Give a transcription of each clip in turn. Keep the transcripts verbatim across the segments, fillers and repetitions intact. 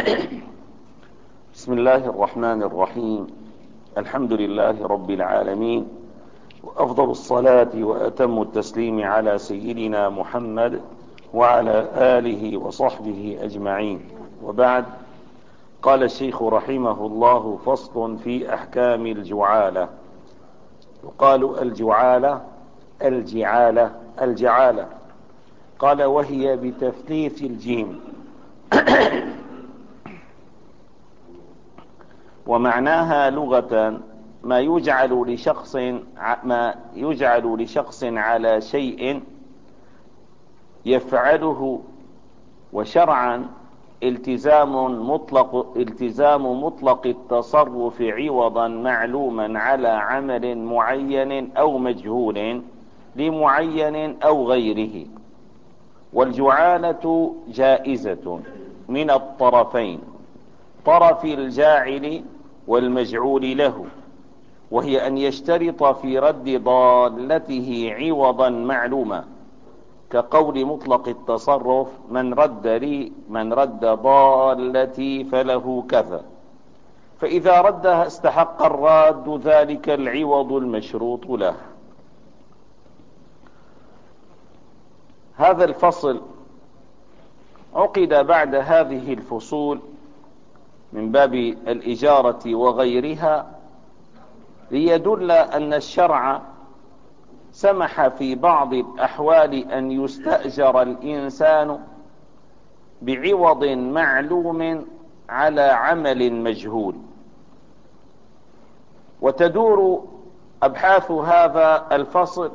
بسم الله الرحمن الرحيم. الحمد لله رب العالمين، وأفضل الصلاة وأتم التسليم على سيدنا محمد وعلى آله وصحبه أجمعين، وبعد. قال الشيخ رحمه الله: فصل في أحكام الجعالة. يقال الجعالة الجعالة الجعالة. قال: وهي بتثليث الجيم. ومعناها لغة ما يجعل لشخص ما يجعل لشخص على شيء يفعله، وشرعا التزام مطلق التزام مطلق التصرف عوضا معلوما على عمل معين أو مجهول لمعين أو غيره. والجعالة جائزة من الطرفين، طرف الجاعل والمجعول له، وهي أن يشترط في رد ضالته عوضا معلوما، كقول مطلق التصرف: من رد لي من رد ضالتي فله كذا. فإذا ردها استحق الراد ذلك العوض المشروط له. هذا الفصل عقد بعد هذه الفصول من باب الإجارة وغيرها، ليدل أن الشرع سمح في بعض الأحوال أن يستأجر الإنسان بعوض معلوم على عمل مجهول. وتدور أبحاث هذا الفصل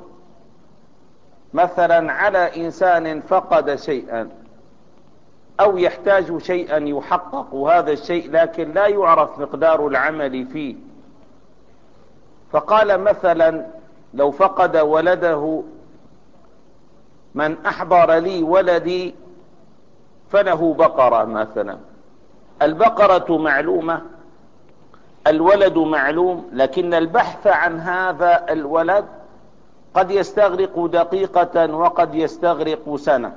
مثلا على إنسان فقد شيئا أو يحتاج شيئا يحقق هذا الشيء، لكن لا يعرف مقدار العمل فيه. فقال مثلا: لو فقد ولده، من أحضر لي ولدي فله بقرة مثلا. البقرة معلومة، الولد معلوم، لكن البحث عن هذا الولد قد يستغرق دقيقة وقد يستغرق سنة.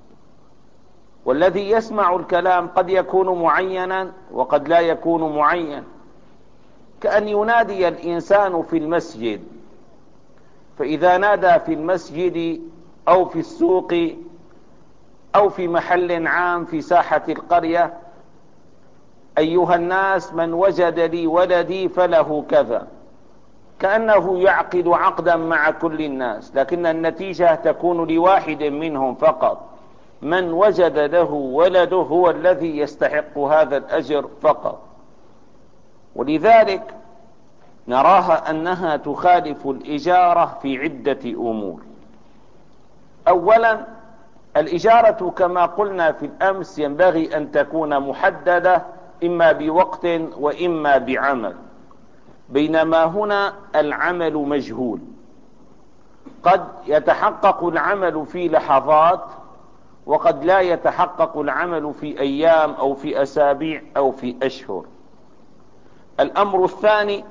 والذي يسمع الكلام قد يكون معينا وقد لا يكون معين، كأن ينادي الإنسان في المسجد، فإذا نادى في المسجد أو في السوق أو في محل عام في ساحة القرية: أيها الناس، من وجد لي ولدي فله كذا، كأنه يعقد عقدا مع كل الناس، لكن النتيجة تكون لواحد منهم فقط. من وجد له ولده هو الذي يستحق هذا الأجر فقط. ولذلك نراها أنها تخالف الإجارة في عدة أمور. أولا، الإجارة كما قلنا في الأمس ينبغي أن تكون محددة، إما بوقت وإما بعمل، بينما هنا العمل مجهول. قد يتحقق العمل في لحظات، وقد لا يتحقق العمل في أيام أو في أسابيع أو في أشهر. الأمر الثاني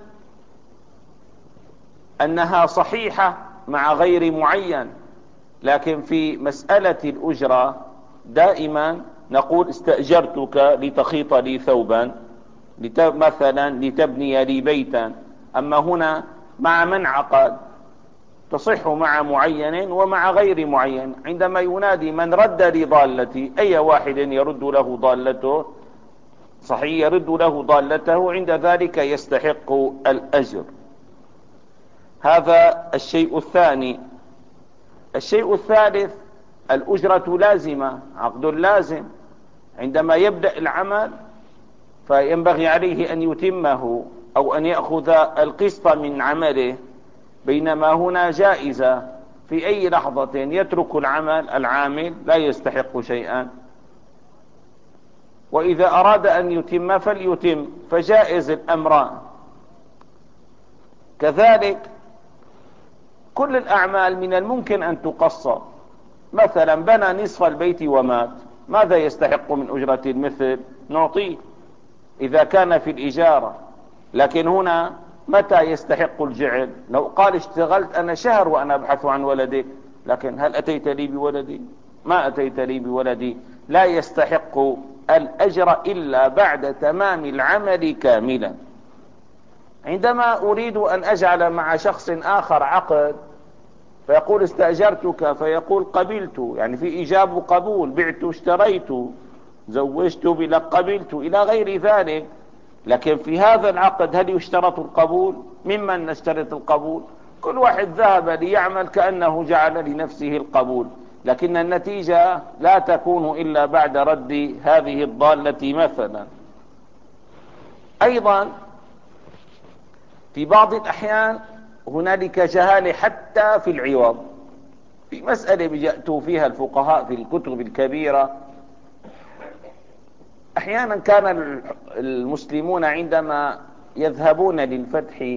أنها صحيحة مع غير معين، لكن في مسألة الأجرة دائما نقول: استأجرتك لتخيط لي ثوبا مثلا، لتبني لي بيتا. أما هنا مع من عقد تصح مع معين ومع غير معين. عندما ينادي: من رد لي ضالتي، أي واحد يرد له ضالته؟ صحيح، يرد له ضالته، عند ذلك يستحق الأجر. هذا الشيء الثاني. الشيء الثالث: الأجرة لازمة، عقد لازم. عندما يبدأ العمل فينبغي عليه أن يتمه أو أن يأخذ القسط من عمله، بينما هنا جائزة، في أي لحظة يترك العمل العامل لا يستحق شيئا، وإذا أراد أن يتم فليتم، فجائز الأمران. كذلك كل الأعمال من الممكن أن تقصر. مثلا بنى نصف البيت ومات، ماذا يستحق من أجرة المثل؟ نعطيه إذا كان في الإجارة. لكن هنا متى يستحق الجعل؟ لو قال: اشتغلت أنا شهر وأنا أبحث عن ولدك، لكن هل أتيت لي بولدي؟ ما أتيت لي بولدي، لا يستحق الأجر إلا بعد تمام العمل كاملا. عندما أريد أن أجعل مع شخص آخر عقد فيقول استأجرتك، فيقول قبلت، يعني في إيجاب وقبول، بعت اشتريت، زوجت بلا قبلت إلى غير ذلك. لكن في هذا العقد هل يشترط القبول؟ ممن نشترط القبول؟ كل واحد ذهب ليعمل كأنه جعل لنفسه القبول، لكن النتيجة لا تكون إلا بعد رد هذه الضالة مثلا. أيضا في بعض الأحيان هنالك جهالة حتى في العوض. في مسألة بيأتوا فيها الفقهاء في الكتب الكبيرة، أحيانا كان المسلمون عندما يذهبون للفتح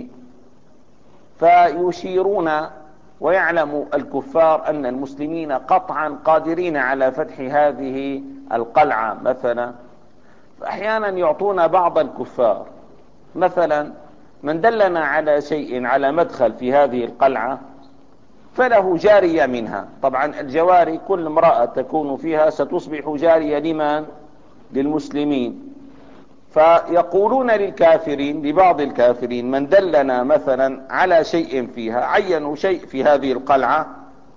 فيشيرون ويعلم الكفار أن المسلمين قطعا قادرين على فتح هذه القلعة مثلا، فأحيانا يعطون بعض الكفار مثلا من دلنا على شيء، على مدخل في هذه القلعة فله جارية منها. طبعا الجواري كل امرأة تكون فيها ستصبح جارية لمن؟ للمسلمين. فيقولون للكافرين، لبعض الكافرين، من دلنا مثلا على شيء فيها، عينوا شيء في هذه القلعة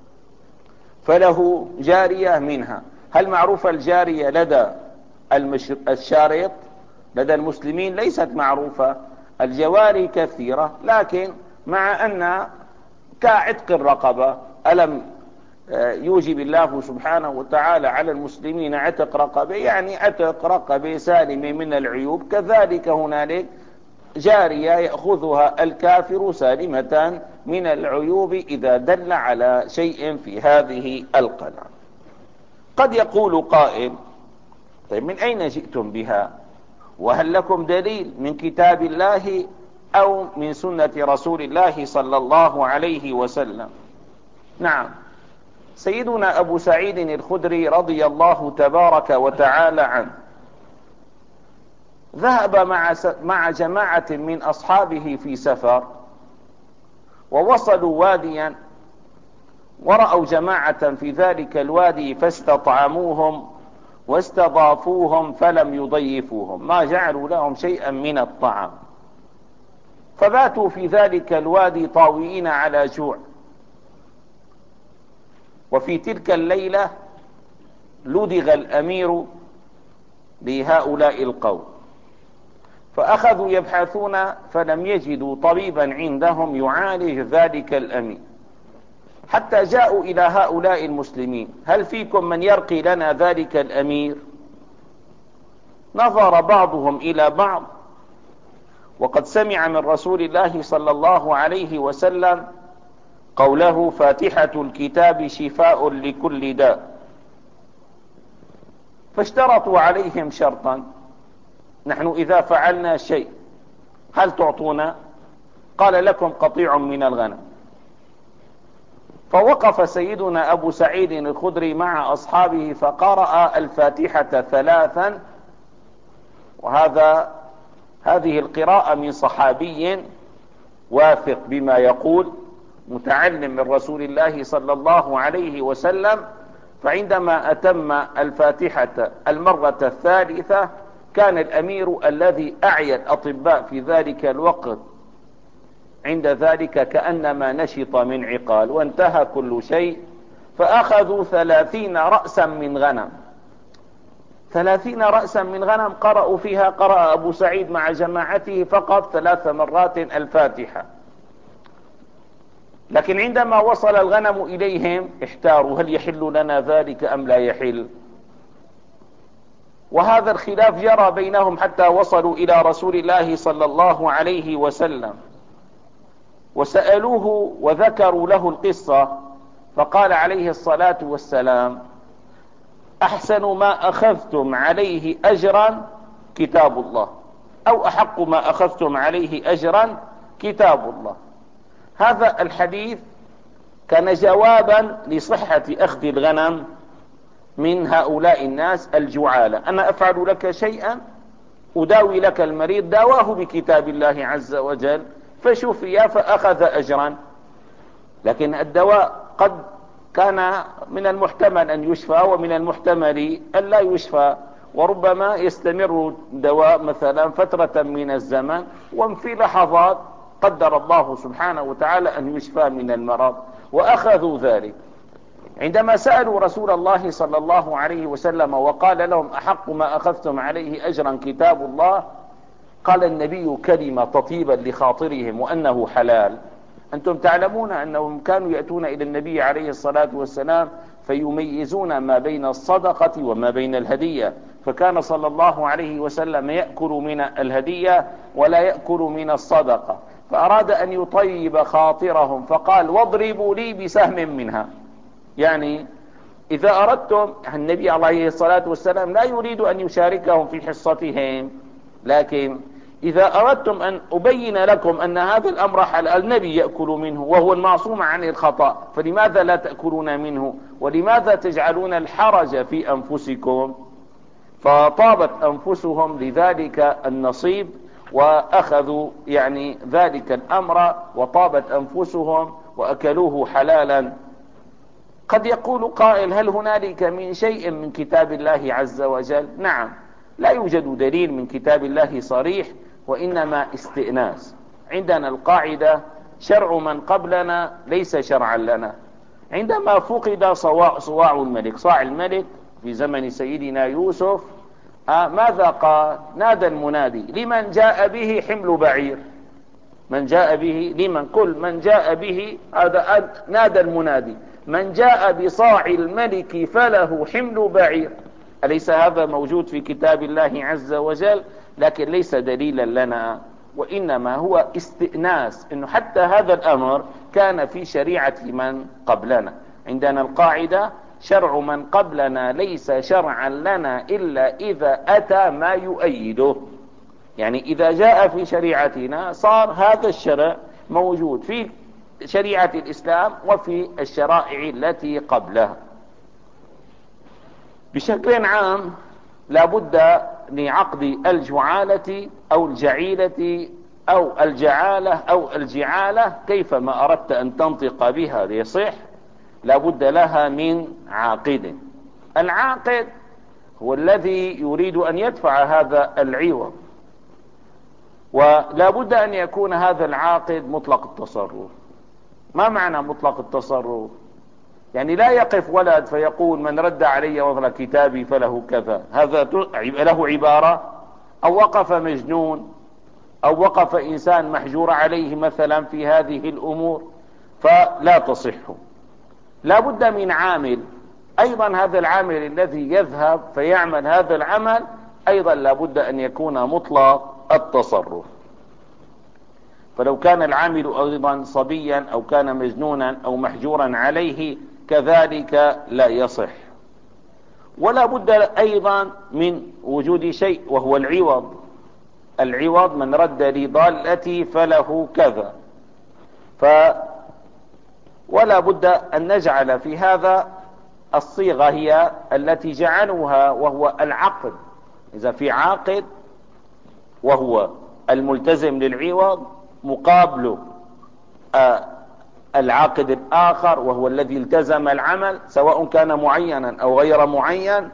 فله جارية منها. هل معروفة الجارية لدى الشارط؟ لدى المسلمين ليست معروفة. الجواري كثيرة، لكن مع أن كعتق الرقبة، ألم يوجب الله سبحانه وتعالى على المسلمين عتق رقبة، يعني عتق رقبة سالمة من العيوب، كذلك هنالك جارية يأخذها الكافر سالمة من العيوب إذا دل على شيء في هذه القلعة. قد يقول قائل: طيب من أين جئتم بها؟ وهل لكم دليل من كتاب الله أو من سنة رسول الله صلى الله عليه وسلم؟ نعم، سيدنا أبو سعيد الخدري رضي الله تبارك وتعالى عنه ذهب مع مع جماعة من أصحابه في سفر، ووصلوا واديا ورأوا جماعة في ذلك الوادي فاستطعموهم واستضافوهم فلم يضيفوهم، ما جعلوا لهم شيئا من الطعام، فباتوا في ذلك الوادي طاوئين على جوع. وفي تلك الليلة لدغ الأمير لهؤلاء القوم، فأخذوا يبحثون فلم يجدوا طبيبا عندهم يعالج ذلك الأمير، حتى جاءوا إلى هؤلاء المسلمين: هل فيكم من يرقي لنا ذلك الأمير؟ نظر بعضهم إلى بعض، وقد سمع من رسول الله صلى الله عليه وسلم قوله: فاتحة الكتاب شفاء لكل داء. فاشترطوا عليهم شرطا: نحن إذا فعلنا شيء هل تعطونا؟ قال: لكم قطيع من الغنم. فوقف سيدنا أبو سعيد الخدري مع أصحابه فقرأ الفاتحة ثلاثا، وهذا هذه القراءة من صحابي واثق بما يقول، متعلم من رسول الله صلى الله عليه وسلم. فعندما أتم الفاتحة المرة الثالثة كان الأمير الذي أعيا الأطباء في ذلك الوقت عند ذلك كأنما نشط من عقال، وانتهى كل شيء. فأخذوا ثلاثين رأسا من غنم، ثلاثين رأسا من غنم قرأوا فيها، قرأ أبو سعيد مع جماعته فقط ثلاث مرات الفاتحة. لكن عندما وصل الغنم إليهم احتاروا: هل يحل لنا ذلك أم لا يحل؟ وهذا الخلاف جرى بينهم حتى وصلوا إلى رسول الله صلى الله عليه وسلم وسألوه وذكروا له القصة، فقال عليه الصلاة والسلام: أحسن ما أخذتم عليه أجرا كتاب الله، أو أحق ما أخذتم عليه أجرا كتاب الله. هذا الحديث كان جوابا لصحة أخذ الغنم من هؤلاء الناس الجعالة. أنا أفعل لك شيئا، أداوي لك المريض، داواه بكتاب الله عز وجل فشفي فأخذ أجرا. لكن الدواء قد كان من المحتمل أن يشفى ومن المحتمل أن لا يشفى، وربما يستمر دواء مثلا فترة من الزمن، وفي لحظات قدر الله سبحانه وتعالى أن يشفى من المرض، وأخذوا ذلك. عندما سألوا رسول الله صلى الله عليه وسلم وقال لهم أحق ما أخذتم عليه أجرا كتاب الله، قال النبي كلمة تطيبا لخاطرهم وأنه حلال. أنتم تعلمون أنهم كانوا يأتون إلى النبي عليه الصلاة والسلام فيميزون ما بين الصدقة وما بين الهدية، فكان صلى الله عليه وسلم يأكل من الهدية ولا يأكل من الصدقة، فأراد أن يطيب خاطرهم فقال واضربوا لي بسهم منها. يعني إذا أردتم، النبي عليه الصلاة والسلام لا يريد أن يشاركهم في حصتهم، لكن إذا أردتم أن أبين لكم أن هذا الأمر حلال، النبي يأكل منه وهو المعصوم عن الخطأ، فلماذا لا تأكلون منه؟ ولماذا تجعلون الحرج في أنفسكم؟ فطابت أنفسهم لذلك النصيب وأخذوا يعني ذلك الأمر، وطابت أنفسهم وأكلوه حلالا. قد يقول قائل هل هنالك من شيء من كتاب الله عز وجل؟ نعم، لا يوجد دليل من كتاب الله صريح، وإنما استئناس. عندنا القاعدة شرع من قبلنا ليس شرعا لنا. عندما فقد صواع, صواع الملك صاع الملك في زمن سيدنا يوسف، آه ماذا قال؟ نادى المنادي لمن جاء به حمل بعير. من جاء به لمن؟ كل من جاء به، هذا نادى المنادي من جاء بصاع الملك فله حمل بعير. أليس هذا موجود في كتاب الله عز وجل؟ لكن ليس دليلا لنا، وإنما هو استئناس، إنه حتى هذا الأمر كان في شريعة من قبلنا. عندنا القاعدة شرع من قبلنا ليس شرعا لنا إلا إذا أتى ما يؤيده. يعني إذا جاء في شريعتنا صار هذا الشرع موجود في شريعة الإسلام وفي الشرائع التي قبلها. بشكل عام لابد لعقد الجعالة أو الجعيلة أو الجعالة أو الجعالة كيفما أردت أن تنطق بها ليصح، لابد لها من عاقد. العاقد هو الذي يريد أن يدفع هذا العوض، ولابد أن يكون هذا العاقد مطلق التصرف. ما معنى مطلق التصرف؟ يعني لا يقف ولد فيقول من رد علي وضع كتابي فله كذا، هذا له عبارة. أو وقف مجنون، أو وقف إنسان محجور عليه مثلا في هذه الأمور، فلا تصح. لا بد من عامل، أيضا هذا العامل الذي يذهب فيعمل هذا العمل أيضا لا بد أن يكون مطلق التصرف. فلو كان العامل أيضا صبيا أو كان مجنونا أو محجورا عليه كذلك لا يصح. ولا بد أيضا من وجود شيء وهو العوض. العوض من رد لي ضالتي فله كذا. ف ولا بد أن نجعل في هذا الصيغة هي التي جعلوها، وهو العقد. إذا في عاقد وهو الملتزم للعوض مقابله آه العاقد الآخر وهو الذي التزم العمل، سواء كان معينا أو غير معين.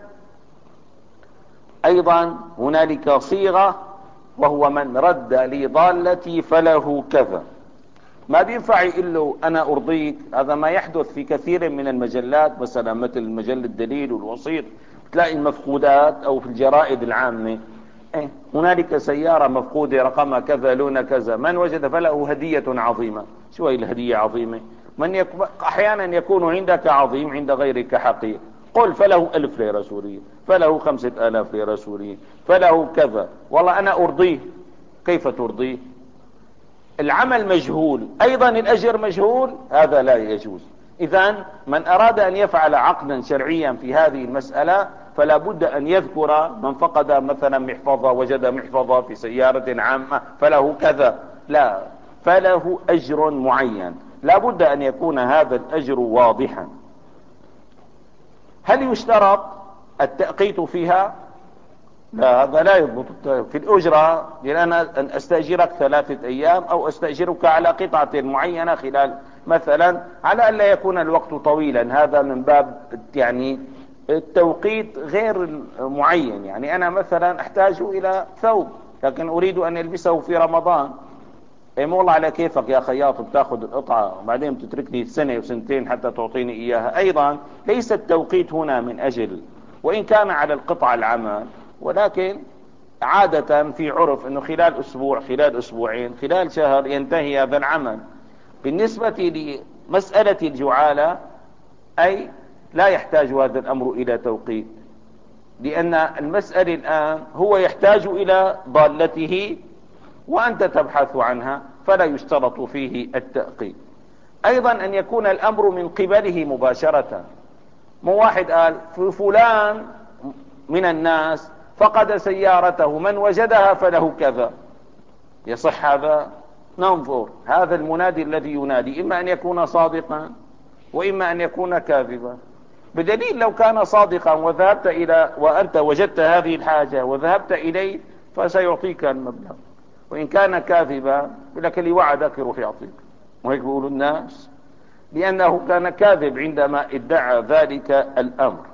أيضا هنالك صيغة وهو من رد لي ضالتي فله كذا. ما بينفع إلا أنا أرضيك. هذا ما يحدث في كثير من المجلات، مثلا مثل مجلة الدليل والوصير، تلاقي المفقودات أو في الجرائد العامة إيه؟ هنالك سيارة مفقودة رقمها كذا لون كذا، من وجد فله هدية عظيمة. شو هي الهدية عظيمة؟ من يك... أحيانا يكون عندك عظيم عند غيرك حقير. قل فله ألف ليرة سورية، فله خمسة آلاف ليرة سورية، فله كذا. والله أنا أرضيه. كيف ترضيه؟ العمل مجهول، أيضا الأجر مجهول، هذا لا يجوز. إذن من أراد أن يفعل عقدا شرعيا في هذه المسألة فلا بد أن يذكر من فقد مثلا محفظة، وجد محفظة في سيارة عامة فله كذا. لا، فله أجر معين، لا بد أن يكون هذا الأجر واضحا. هل يشترط التأقيت فيها؟ لا، هذا لا يضبط في الأجرة، لأن أنا أن أستأجرك ثلاثة أيام أو أستأجرك على قطعة معينة خلال مثلا، على أن لا يكون الوقت طويلا. هذا من باب يعني التوقيت غير معين. يعني أنا مثلا أحتاج إلى ثوب لكن أريد أن ألبسه في رمضان، اي والله على كيفك يا خياط، بتاخذ القطعة وبعدين بتتركني سنة وسنتين حتى تعطيني إياها. أيضا ليس التوقيت هنا من أجل، وإن كان على القطعة العمل، ولكن عادة في عرف أنه خلال أسبوع، خلال أسبوعين، خلال شهر ينتهي هذا العمل. بالنسبة لمسألة الجعالة أي لا يحتاج هذا الأمر إلى توقيت، لأن المسألة الآن هو يحتاج إلى ضالته وأنت تبحث عنها، فلا يشترط فيه التأقيت. أيضا أن يكون الأمر من قبله مباشرة. مو واحد قال في فلان من الناس فقد سيارته، من وجدها فله كذا، يصح هذا؟ ننظر هذا المنادي الذي ينادي إما أن يكون صادقا وإما أن يكون كاذبا. بدليل لو كان صادقا وذهبت إلى وأنت وجدت هذه الحاجة وذهبت إليه فسيعطيك المبلغ، وإن كان كاذبا لك اللي وعدك يروح يعطيك، وهيك بيقولوا الناس، لأنه كان كاذب عندما ادعى ذلك الأمر.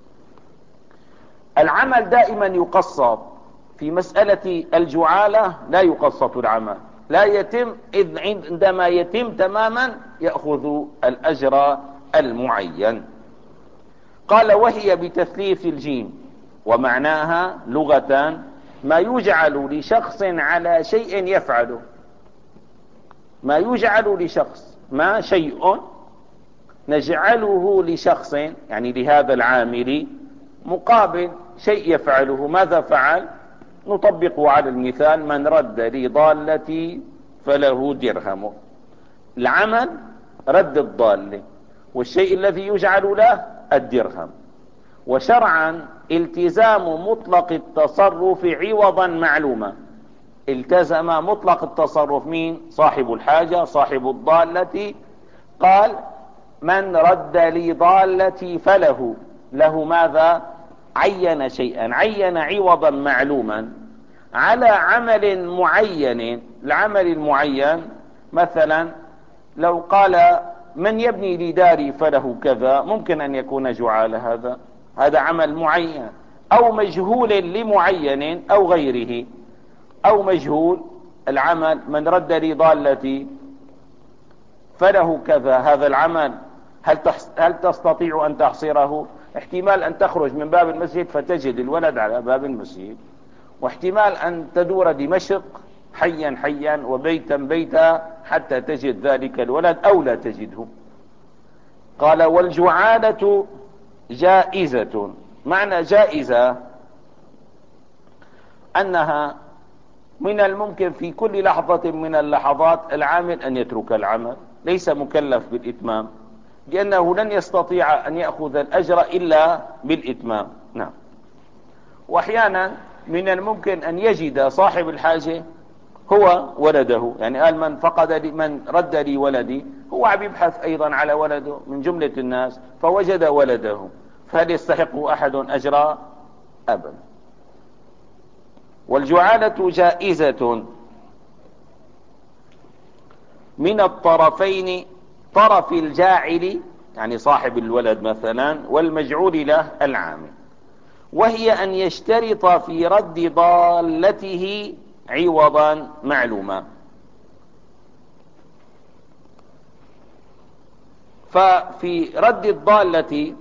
العمل دائما يقسط. في مسألة الجعالة لا يقسط العمل، لا يتم، إذ عندما يتم تماما يأخذ الأجر المعين. قال وهي بتثليث الجيم، ومعناها لغة ما يجعل لشخص على شيء يفعله. ما يجعل لشخص، ما شيء نجعله لشخص يعني لهذا العامل مقابل شيء يفعله. ماذا فعل؟ نطبقه على المثال: من رد لي ضالتي فله درهم. العمل رد الضالة، والشيء الذي يجعل له الدرهم. وشرعا التزام مطلق التصرف عوضا معلوما. التزم مطلق التصرف مين؟ صاحب الحاجة، صاحب الضالة. قال من رد لي ضالتي فله، له ماذا؟ عين شيئا، عين عوضا معلوما على عمل معين. العمل المعين مثلا لو قال من يبني لي داري فله كذا، ممكن أن يكون جعالة، هذا هذا عمل معين، أو مجهول لمعين أو غيره. أو مجهول العمل من رد لي ضالتي فله كذا، هذا العمل هل هل تستطيع أن تحصره؟ احتمال أن تخرج من باب المسجد فتجد الولد على باب المسجد، واحتمال أن تدور دمشق حيا حيا وبيتا بيتا حتى تجد ذلك الولد أو لا تجده. قال والجعالة جائزة. معنى جائزة أنها من الممكن في كل لحظة من اللحظات العامل أن يترك العمل، ليس مكلف بالإتمام، لأنه لن يستطيع أن يأخذ الأجر إلا بالإتمام. نعم. وأحيانا من الممكن أن يجد صاحب الحاجة هو ولده، يعني قال من فقد لي، من رد لي ولدي، هو عم يبحث أيضا على ولده من جملة الناس فوجد ولده، فهل يستحق أحد أجر؟ أبدا. والجعالة جائزة من الطرفين، طرف الجاعل يعني صاحب الولد مثلا والمجعول له العامل، وهي أن يشترط في رد ضالته عوضا معلوما. ففي رد الضالة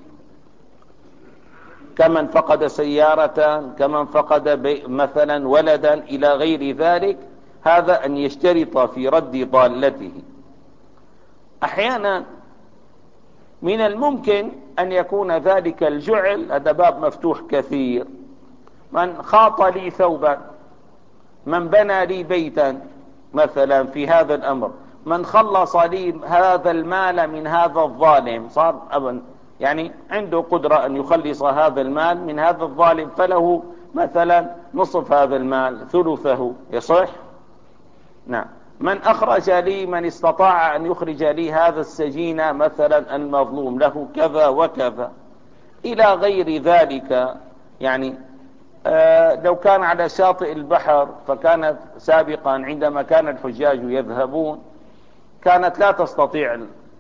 كمن فقد سيارة، كمن فقد مثلا ولدا إلى غير ذلك، هذا أن يشترط في رد ضالته. أحيانا من الممكن أن يكون ذلك الجعل، هذا باب مفتوح كثير، من خاط لي ثوبا، من بنى لي بيتا مثلا في هذا الأمر، من خلص لي هذا المال من هذا الظالم، صار أبا يعني عنده قدرة أن يخلص هذا المال من هذا الظالم، فله مثلا نصف هذا المال، ثلثه، يصح؟ نعم. من أخرج لي، من استطاع أن يخرج لي هذا السجين مثلا المظلوم له كذا وكذا إلى غير ذلك. يعني آه لو كان على شاطئ البحر، فكانت سابقا عندما كان الحجاج يذهبون كانت لا تستطيع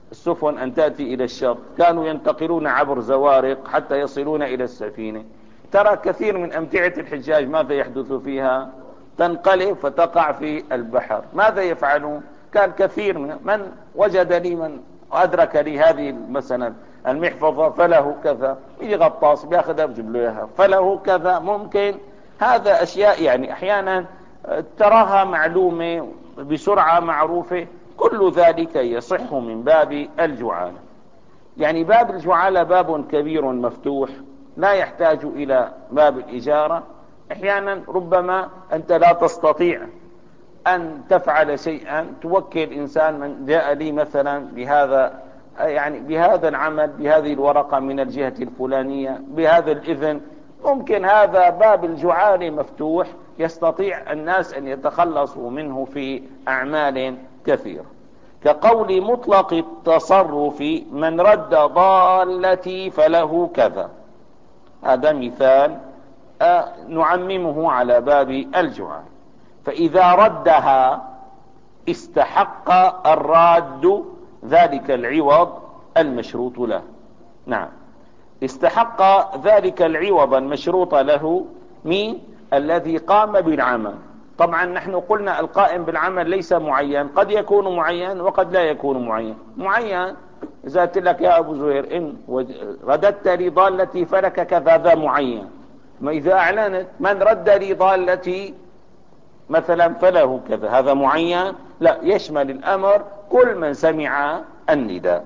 السفن أن تأتي إلى الشط، كانوا ينتقلون عبر زوارق حتى يصلون إلى السفينة. ترى كثير من أمتعة الحجاج ماذا يحدث فيها؟ تنقلب فتقع في البحر. ماذا يفعلون؟ كان كثير من من وجد لي من أدرك لي هذه مثلا المحفظة فله كذا، يجي غطاس بياخذها بجيب له اياها فله كذا. ممكن هذا أشياء يعني أحيانا تراها معلومة بسرعة معروفة، كل ذلك يصح من باب الجعالة. يعني باب الجعالة باب كبير مفتوح لا يحتاج إلى باب الإجارة. أحيانا ربما أنت لا تستطيع أن تفعل شيئا، توكل إنسان من جاء لي مثلا بهذا يعني بهذا العمل بهذه الورقة من الجهة الفلانية بهذا الإذن. ممكن هذا باب الجعالة مفتوح، يستطيع الناس أن يتخلصوا منه في أعمال كثيرة، كقول مطلق التصرف من رد ضالتي فله كذا. هذا مثال نعممه على باب الجعالة. فإذا ردها استحق الراد ذلك العوض المشروط له. نعم، استحق ذلك العوض المشروط له مين؟ الذي قام بالعمل. طبعا نحن قلنا القائم بالعمل ليس معين، قد يكون معين وقد لا يكون معين. معين إذا قلت لك يا أبو زهير إن رددت لي ضالتي فلك كذا، ذا معين. ما إذا أعلنت من رد لي ضالتي مثلا فله كذا، هذا معين؟ لا، يشمل الأمر كل من سمع النداء.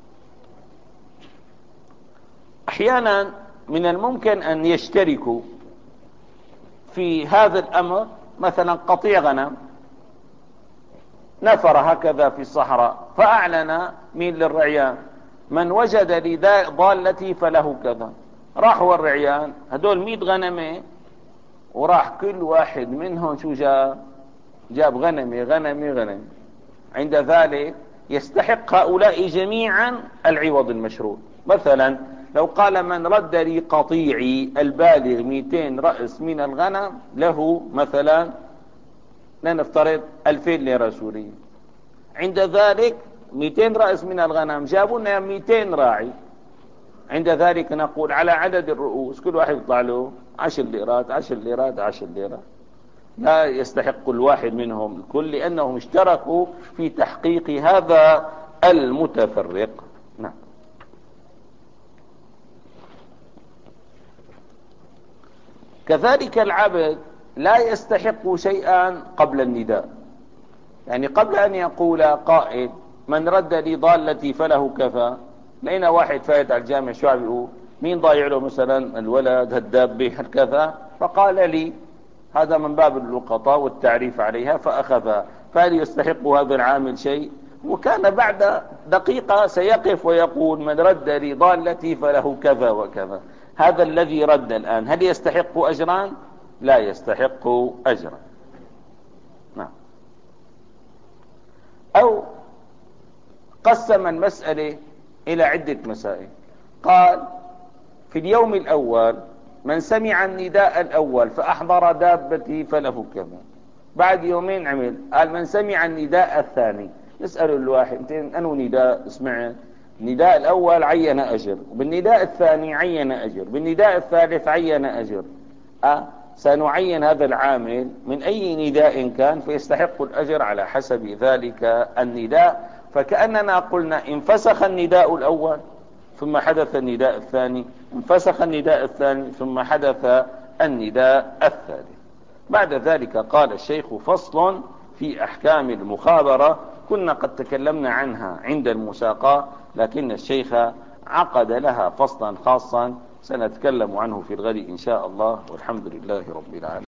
أحيانا من الممكن أن يشتركوا في هذا الأمر، مثلا قطيع غنم نفر هكذا في الصحراء فأعلن مين للرعيان من وجد لي ضالتي فله كذا. راحوا الرعيان هدول مئة غنمة، وراح كل واحد منهم شو جاب؟ جاب غنمة غنمة غنمة. عند ذلك يستحق هؤلاء جميعا العوض المشروط. مثلا لو قال من رد لي قطيعي البالغ مئتين رأس من الغنم له مثلا لنفترض ألفين ليرة سورية، عند ذلك مئتين رأس من الغنم جابوا لنا مئتين راعي، عند ذلك نقول على عدد الرؤوس كل واحد يطلع له عشر ليرات عشر ليرات عشر ليرات. لا يستحق الواحد منهم الكل، لأنهم اشتركوا في تحقيق هذا المتفرق. نعم. كذلك العبد لا يستحق شيئا قبل النداء. يعني قبل أن يقول قائل من رد لي ضالتي فله كذا، لقينا واحد فايت على الجامع شو عم بيقول؟ مين ضايع له مثلا الولد هالدابة هالكذا، فقال لي هذا من باب اللقطة والتعريف عليها فأخذها، فهل يستحق هذا العامل شيء؟ وكان بعد دقيقة سيقف ويقول من رد لي ضالتي فله كذا وكذا. هذا الذي رد الآن هل يستحق أجران؟ لا يستحق أجرا. نعم. أو قسم المسألة إلى عدة مسائل، قال في اليوم الأول من سمع النداء الأول فأحضر دابتي فله كذا. بعد يومين عمل قال من سمع النداء الثاني. نسأل الواحد أنه نداء سمعت؟ النداء الأول عين أجر، بالنداء الثاني عين أجر، بالنداء الثالث عين أجر. أه سنعين هذا العامل من أي نداء كان فيستحق الأجر على حسب ذلك النداء. فكأننا قلنا انفسخ النداء الأول ثم حدث النداء الثاني، انفسخ النداء الثاني ثم حدث النداء الثالث. بعد ذلك قال الشيخ فصل في أحكام المخابرة. كنا قد تكلمنا عنها عند المساقاة، لكن الشيخ عقد لها فصلا خاصا سنتكلم عنه في الغد إن شاء الله، والحمد لله رب العالمين.